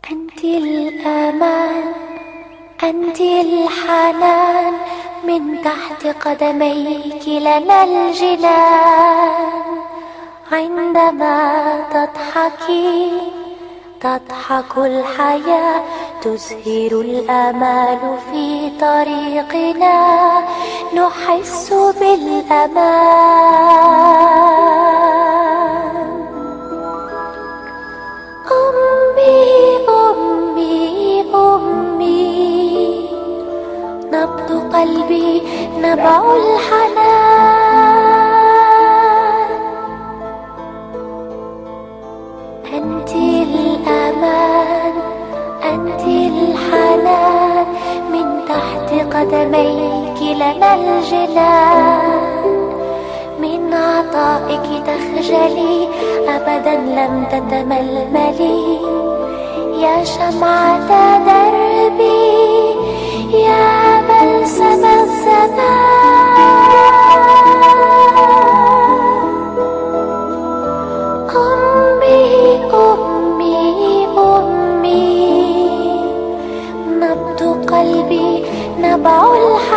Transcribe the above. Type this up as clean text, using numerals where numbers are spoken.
أنت الأمان، أنت الحنان، من تحت قدميك لنا الجنان. عندما تضحكي تضحك الحياة، تزهر الآمال في طريقنا، نحس بالأمان. أمي أمي أمي، نبض قلبي نبع الحنان. أنت الأمان، أنت الحنان، من تحت قدميك لنا الجنان. من عطائك تخجلي، أبدا لم تتململي، يا شمعة دربي، يا بلسم الزمان. أمي أمي أمي، نبض قلبي نبع الحنان.